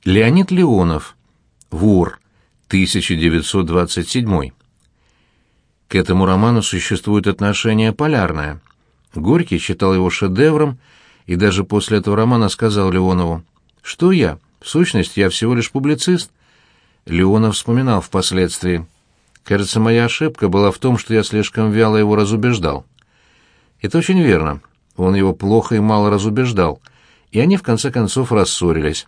Леонид Леонов. Вор. 1927. К этому роману существует отношение полярное. Горький считал его шедевром, и даже после этого романа сказал Леонову: «Что я? В сущности, я всего лишь публицист». Леонов вспоминал впоследствии: «Кажется, моя ошибка была в том, что я слишком вяло его разубеждал». Это очень верно. Он его плохо и мало разубеждал, и они в конце концов рассорились.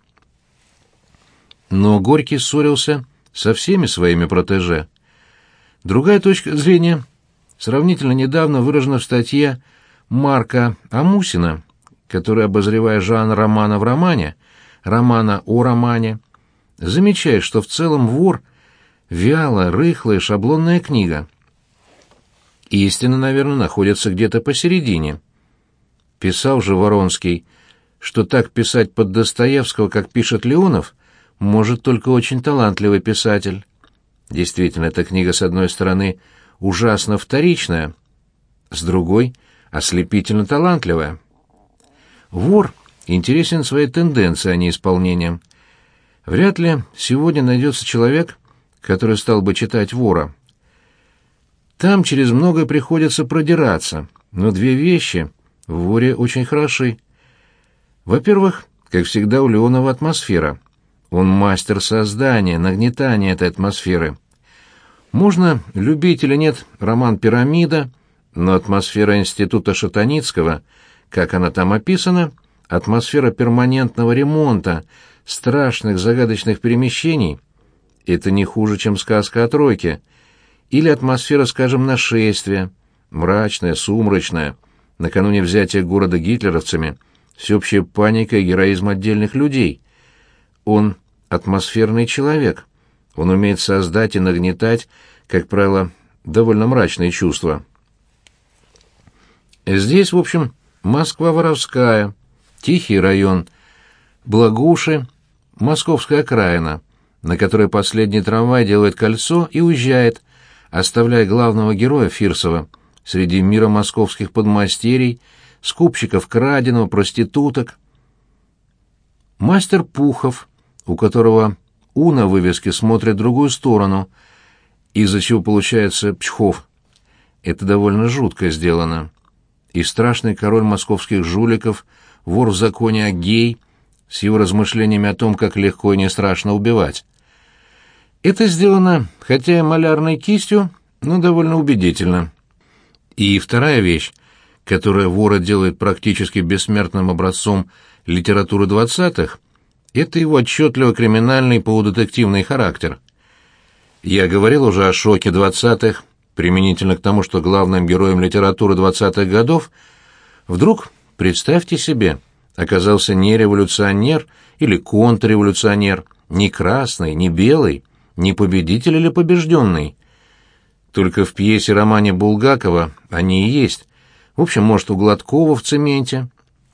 Но Горький ссорился со всеми своими протеже. Другая точка зрения сравнительно недавно выражена в статье Марка Амусина, который, обозревая жанр романа в романе, романа о романе, замечает, что в целом «Вор» — вялая, рыхлая, шаблонная книга. Истина, наверное, находится где-то посередине. Писал же Воронский, что так писать под Достоевского, как пишет Леонов, может только очень талантливый писатель. Действительно, эта книга, с одной стороны, ужасно вторичная, с другой — ослепительно талантливая. «Вор» интересен своей тенденцией, а не исполнением. Вряд ли сегодня найдется человек, который стал бы читать «Вора». Там через многое приходится продираться, но две вещи в «Воре» очень хороши. Во-первых, как всегда у Леонова атмосфера. Он мастер создания, нагнетания этой атмосферы. Можно любить или нет роман «Пирамида», но атмосфера института Шатаницкого, как она там описана, атмосфера перманентного ремонта, страшных загадочных перемещений — это не хуже, чем сказка о тройке. Или атмосфера, скажем, нашествия, мрачная, сумрачная, накануне взятия города гитлеровцами, всеобщая паника и героизм отдельных людей. Он атмосферный человек. Он умеет создать и нагнетать, как правило, довольно мрачные чувства. Здесь, в общем, Москва воровская, тихий район, Благуши, московская окраина, на которой последний трамвай делает кольцо и уезжает, оставляя главного героя Фирсова среди мира московских подмастерий, скупщиков краденого, проституток. Мастер Пухов, у которого «У» на вывеске смотрит в другую сторону, из-за чего получается Пчхов. Это довольно жутко сделано. И страшный король московских жуликов, вор в законе Агей, с его размышлениями о том, как легко и не страшно убивать. Это сделано, хотя и малярной кистью, но довольно убедительно. И вторая вещь, которая «Вора» делает практически бессмертным образцом литературы 20-х, это его отчетливо криминальный полудетективный характер. Я говорил уже о шоке 20-х, применительно к тому, что главным героем литературы 20-х годов вдруг, представьте себе, оказался не революционер или контрреволюционер, не красный, не белый, не победитель или побежденный. Только в пьесе-романе Булгакова они и есть. В общем, может, у Гладкова в «Цементе».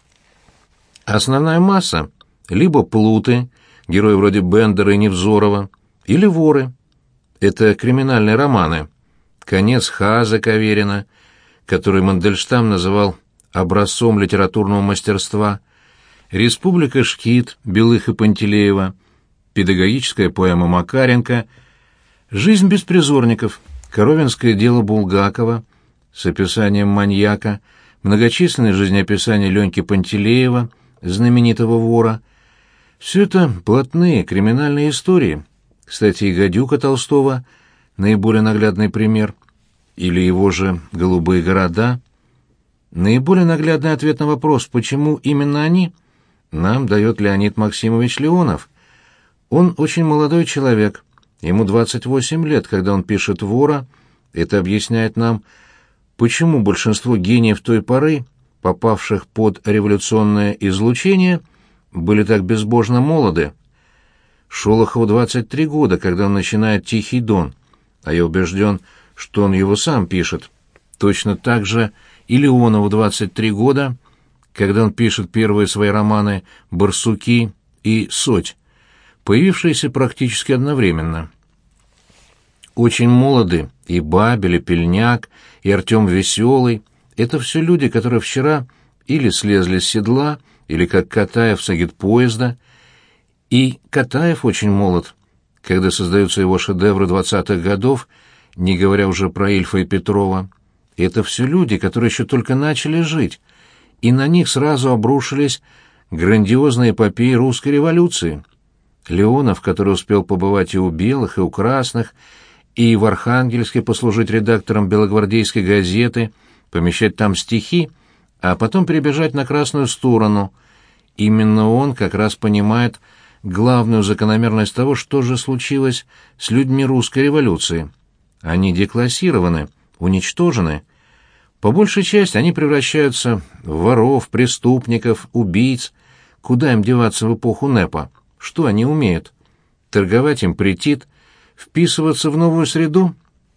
Основная масса — либо плуты, герои вроде Бендера и Невзорова, или воры. Это криминальные романы. «Конец Хаза Каверина», который Мандельштам называл образцом литературного мастерства, «Республика Шкит» Белых и Пантелеева, педагогическая поэма Макаренко, «Жизнь беспризорников», «Коровинское дело» Булгакова с описанием маньяка, многочисленные жизнеописания Леньки Пантелеева, знаменитого вора. Все это блатные криминальные истории. Кстати, и «Гадюка» Толстого — наиболее наглядный пример. Или его же «Голубые города». Наиболее наглядный ответ на вопрос, почему именно они, нам дает Леонид Максимович Леонов. Он очень молодой человек, ему 28 лет, когда он пишет «Вора». Это объясняет нам, почему большинство гениев той поры, попавших под революционное излучение, были так безбожно молоды. Шолохову 23 года, когда он начинает «Тихий дон», а я убежден, что он его сам пишет. Точно так же и Леонову 23 года, когда он пишет первые свои романы «Барсуки» и «Соть», появившиеся практически одновременно. Очень молоды и Бабель, и Пельняк, и Артем Веселый. Это все люди, которые вчера или слезли с седла, или как Катаев с агитпоезда, И Катаев очень молод, когда создаются его шедевры 20-х годов, не говоря уже про Ильфа и Петрова. Это все люди, которые еще только начали жить, и на них сразу обрушились грандиозные эпопеи русской революции. Леонов, который успел побывать и у белых, и у красных, и в Архангельске послужить редактором белогвардейской газеты, помещать там стихи, а потом перебежать на красную сторону. Именно он как раз понимает главную закономерность того, что же случилось с людьми русской революции. Они деклассированы, уничтожены. По большей части они превращаются в воров, преступников, убийц. Куда им деваться в эпоху НЭПа? Что они умеют? Торговать им претит, вписываться в новую среду?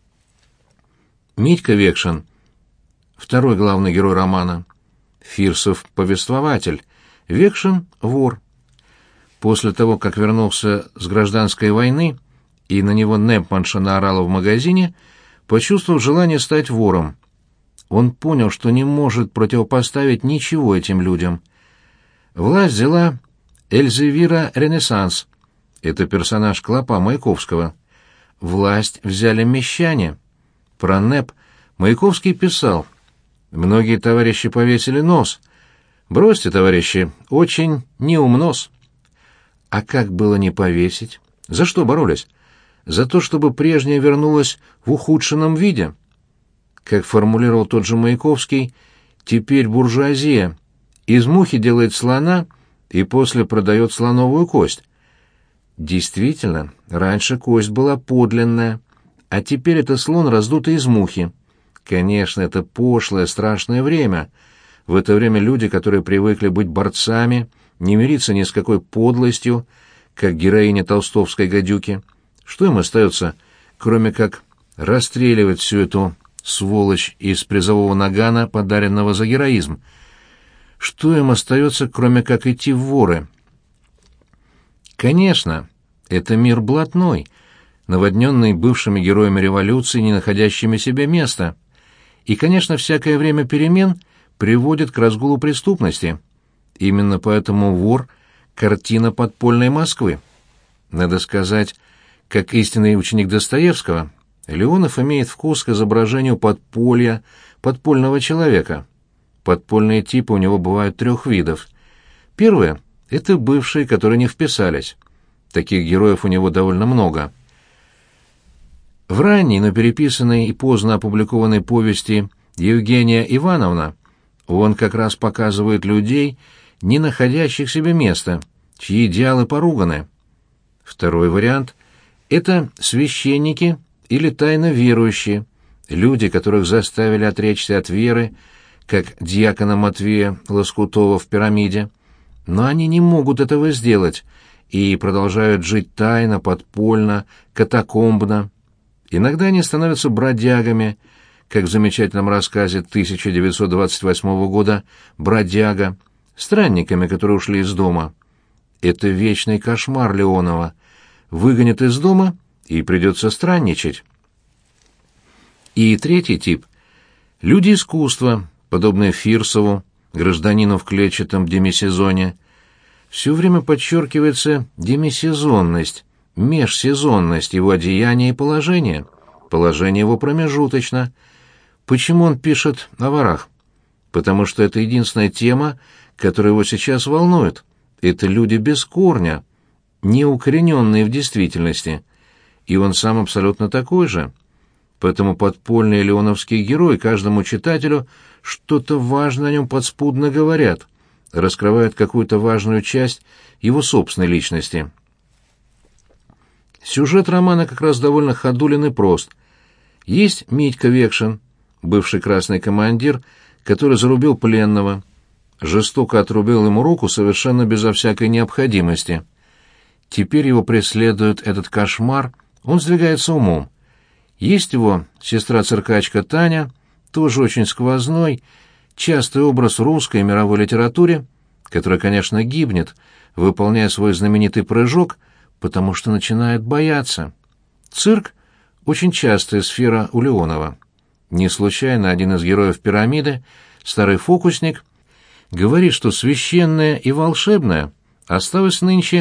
Митька Векшин, второй главный герой романа. Фирсов — повествователь, Векшин — вор. После того, как вернулся с гражданской войны, и на него Непманша наорала в магазине, почувствовал желание стать вором. Он понял, что не может противопоставить ничего этим людям. Власть взяла Эльзевира Ренессанс. Это персонаж Клопа Маяковского. Власть взяли мещане. Про НЭП Маяковский писал: «Многие товарищи повесили нос. Бросьте, товарищи, очень неумнос». А как было не повесить? За что боролись? За то, чтобы прежнее вернулось в ухудшенном виде. Как формулировал тот же Маяковский, теперь буржуазия из мухи делает слона и после продает слоновую кость. Действительно, раньше кость была подлинная, а теперь это слон, раздутый из мухи. Конечно, это пошлое, страшное время. В это время люди, которые привыкли быть борцами, не мириться ни с какой подлостью, как героиня толстовской гадюки. Что им остается, кроме как расстреливать всю эту сволочь из призового нагана, подаренного за героизм? Что им остается, кроме как идти в воры? Конечно, это мир блатной, наводненный бывшими героями революции, не находящими себе места. И, конечно, всякое время перемен приводит к разгулу преступности. Именно поэтому вор — картина подпольной Москвы. Надо сказать, как истинный ученик Достоевского, Леонов имеет вкус к изображению подполья, подпольного человека. Подпольные типы у него бывают трех видов. Первое — это бывшие, которые не вписались. Таких героев у него довольно много. В ранней, но переписанной и поздно опубликованной повести «Евгения Ивановна» он как раз показывает людей, не находящих себе места, чьи идеалы поруганы. Второй вариант — это священники или тайно верующие, люди, которых заставили отречься от веры, как дьякона Матвея Лоскутова в «Пирамиде». Но они не могут этого сделать и продолжают жить тайно, подпольно, катакомбно. Иногда они становятся бродягами, как в замечательном рассказе 1928 года «Бродяга», странниками, которые ушли из дома. Это вечный кошмар Леонова. Выгонят из дома, и придется странничать. И третий тип — люди искусства, подобные Фирсову, гражданину в клетчатом демисезоне. Все время подчеркивается демисезонность, межсезонность его одеяния и положения. Положение его промежуточно. Почему он пишет о ворах? Потому что это единственная тема, которая его сейчас волнует. Это люди без корня, не укорененные в действительности. И он сам абсолютно такой же. Поэтому подпольный леоновский герой каждому читателю что-то важное о нем подспудно говорят, раскрывают какую-то важную часть его собственной личности. Сюжет романа как раз довольно ходулен и прост. Есть Митька Векшин, бывший красный командир, который зарубил пленного, жестоко отрубил ему руку совершенно безо всякой необходимости. Теперь его преследует этот кошмар, он сдвигается умом. Есть его сестра-циркачка Таня, тоже очень сквозной, частый образ в русской и мировой литературе, которая, конечно, гибнет, выполняя свой знаменитый прыжок, потому что начинает бояться. Цирк — очень частая сфера у Леонова. Не случайно один из героев «Пирамиды», старый фокусник, говорит, что священное и волшебное осталось нынче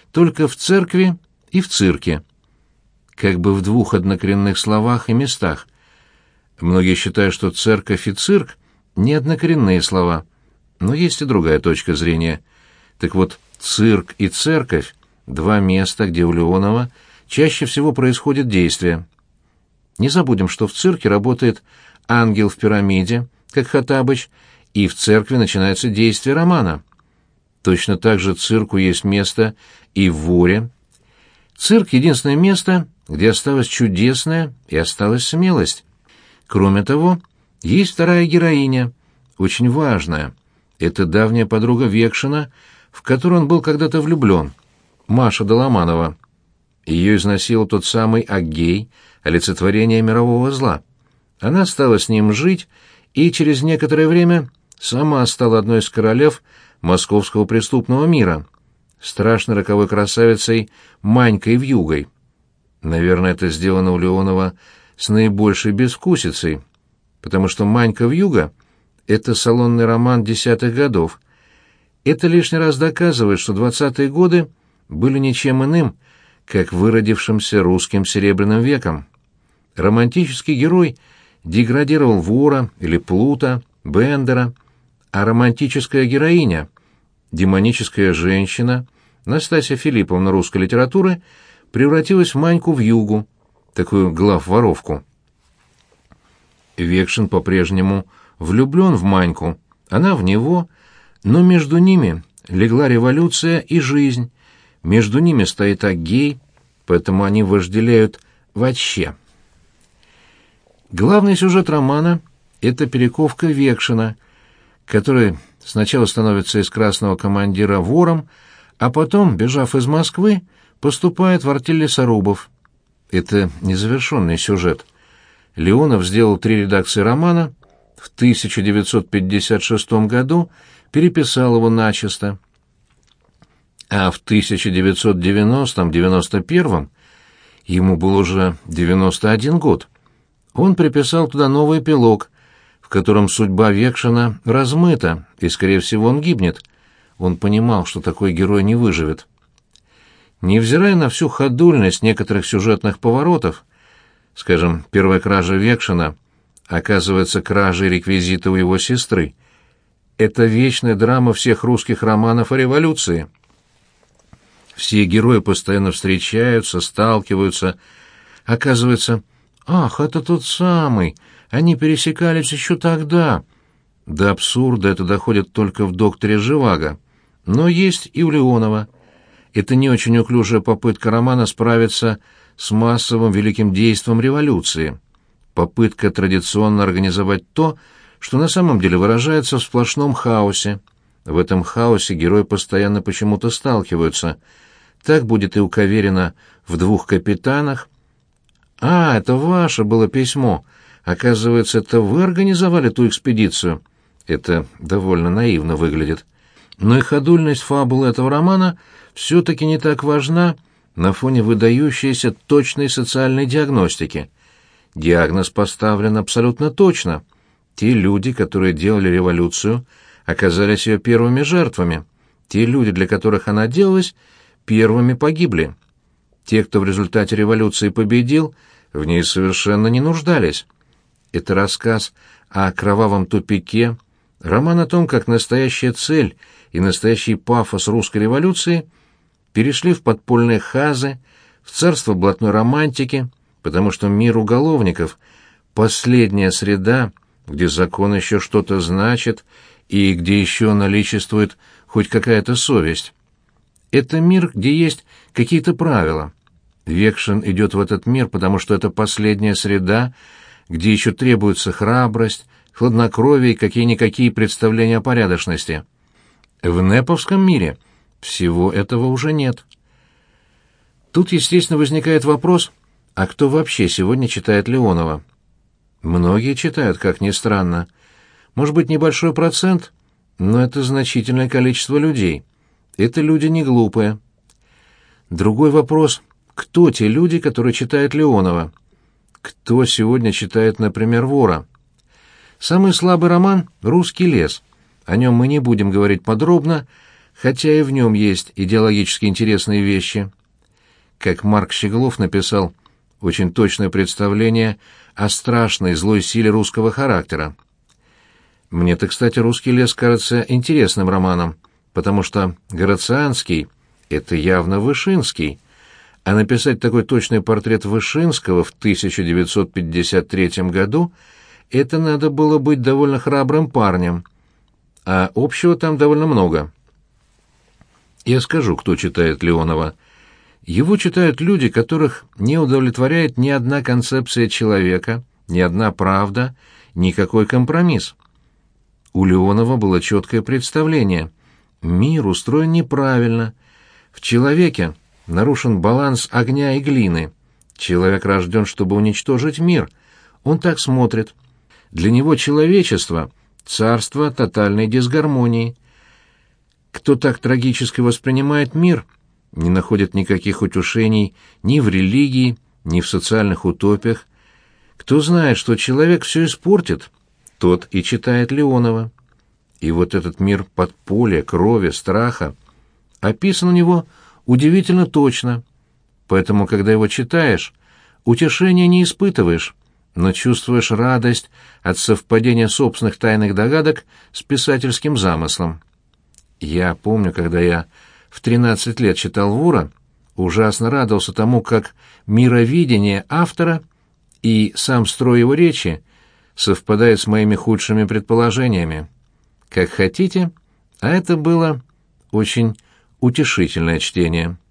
только в церкви и в цирке. Как бы в двух однокоренных словах и местах. Многие считают, что церковь и цирк — не однокоренные слова, но есть и другая точка зрения. Так вот, цирк и церковь — два места, где у Леонова чаще всего происходит действие. Не забудем, что в цирке работает ангел в пирамиде, как Хоттабыч, и в церкви начинается действие романа. Точно так же цирку есть место и в Воре. Цирк — единственное место, где осталась чудесная и осталась смелость. Кроме того, есть вторая героиня, очень важная. Это давняя подруга Векшина, в которую он был когда-то влюблен, Маша Доломанова. Ее изнасиловал тот самый Аггей, олицетворение мирового зла. Она стала с ним жить и через некоторое время сама стала одной из королев московского преступного мира, страшной роковой красавицей Манькой Вьюгой. Наверное, это сделано у Леонова с наибольшей безвкусицей, потому что Манька Вьюга — это салонный роман 10-х годов. Это лишний раз доказывает, что 20-е годы были ничем иным, как выродившимся русским серебряным веком. Романтический герой деградировал вора или плута, Бендера, а романтическая героиня, демоническая женщина, Настасья Филипповна русской литературы, превратилась в Маньку Вьюгу, такую глав-воровку. Векшин по-прежнему влюблен в Маньку, она в него, но между ними легла революция и жизнь, между ними стоит Аггей, поэтому они вожделеют вообще. Главный сюжет романа — это перековка Векшина, который сначала становится из красного командира вором, а потом, бежав из Москвы, поступает в артель лесорубов. Это незавершенный сюжет. Леонов сделал 3 редакции романа, в 1956 году переписал его начисто, а в 1990-91 ему был уже 91 год. Он приписал туда новый эпилог, в котором судьба Векшина размыта, и, скорее всего, он гибнет. Он понимал, что такой герой не выживет. Невзирая на всю ходульность некоторых сюжетных поворотов, скажем, первая кража Векшина оказывается кражей реквизита у его сестры. Это вечная драма всех русских романов о революции. Все герои постоянно встречаются, сталкиваются. Оказывается, ах, это тот самый, они пересекались еще тогда. До абсурда это доходит только в «Докторе Живаго», но есть и у Леонова. Это не очень неуклюжая попытка романа справиться с массовым великим действом революции. Попытка традиционно организовать то, что на самом деле выражается в сплошном хаосе. В этом хаосе герои постоянно почему-то сталкиваются. Так будет и у Каверина в «Двух капитанах». «А, это ваше было письмо. Оказывается, это вы организовали ту экспедицию». Это довольно наивно выглядит. Но и ходульность фабулы этого романа все-таки не так важна на фоне выдающейся точной социальной диагностики. Диагноз поставлен абсолютно точно. Те люди, которые делали революцию, оказались ее первыми жертвами. Те люди, для которых она делалась, первыми погибли. Те, кто в результате революции победил, в ней совершенно не нуждались. Это рассказ о кровавом тупике, роман о том, как настоящая цель и настоящий пафос русской революции перешли в подпольные хазы, в царство блатной романтики, потому что мир уголовников — последняя среда, где закон еще что-то значит и где еще наличествует хоть какая-то совесть. Это мир, где есть какие-то правила. Векшин идет в этот мир, потому что это последняя среда, где еще требуется храбрость, хладнокровие и какие-никакие представления о порядочности. В неповском мире всего этого уже нет. Тут, естественно, возникает вопрос, а кто вообще сегодня читает Леонова? Многие читают, как ни странно. Может быть, небольшой процент, но это значительное количество людей. Это люди не глупые. Другой вопрос, кто те люди, которые читают Леонова? Кто сегодня читает, например, «Вора»? Самый слабый роман — «Русский лес». О нем мы не будем говорить подробно, хотя и в нем есть идеологически интересные вещи. Как Марк Щеглов написал, очень точное представление о страшной злой силе русского характера. Мне-то, кстати, «Русский лес» кажется интересным романом, потому что Грацианский — это явно Вышинский, а написать такой точный портрет Вышинского в 1953 году — это надо было быть довольно храбрым парнем, а общего там довольно много. Я скажу, кто читает Леонова. Его читают люди, которых не удовлетворяет ни одна концепция человека, ни одна правда, никакой компромисс. У Леонова было четкое представление. Мир устроен неправильно. В человеке нарушен баланс огня и глины. Человек рожден, чтобы уничтожить мир. Он так смотрит. Для него человечество — царство тотальной дисгармонии. Кто так трагически воспринимает мир, не находит никаких утешений ни в религии, ни в социальных утопиях. Кто знает, что человек все испортит, тот и читает Леонова. И вот этот мир подполья, крови, страха описан у него удивительно точно. Поэтому, когда его читаешь, утешения не испытываешь, но чувствуешь радость от совпадения собственных тайных догадок с писательским замыслом. Я помню, когда я в 13 лет читал Вура, ужасно радовался тому, как мировидение автора и сам строй его речи совпадает с моими худшими предположениями. Как хотите, а это было очень утешительное чтение.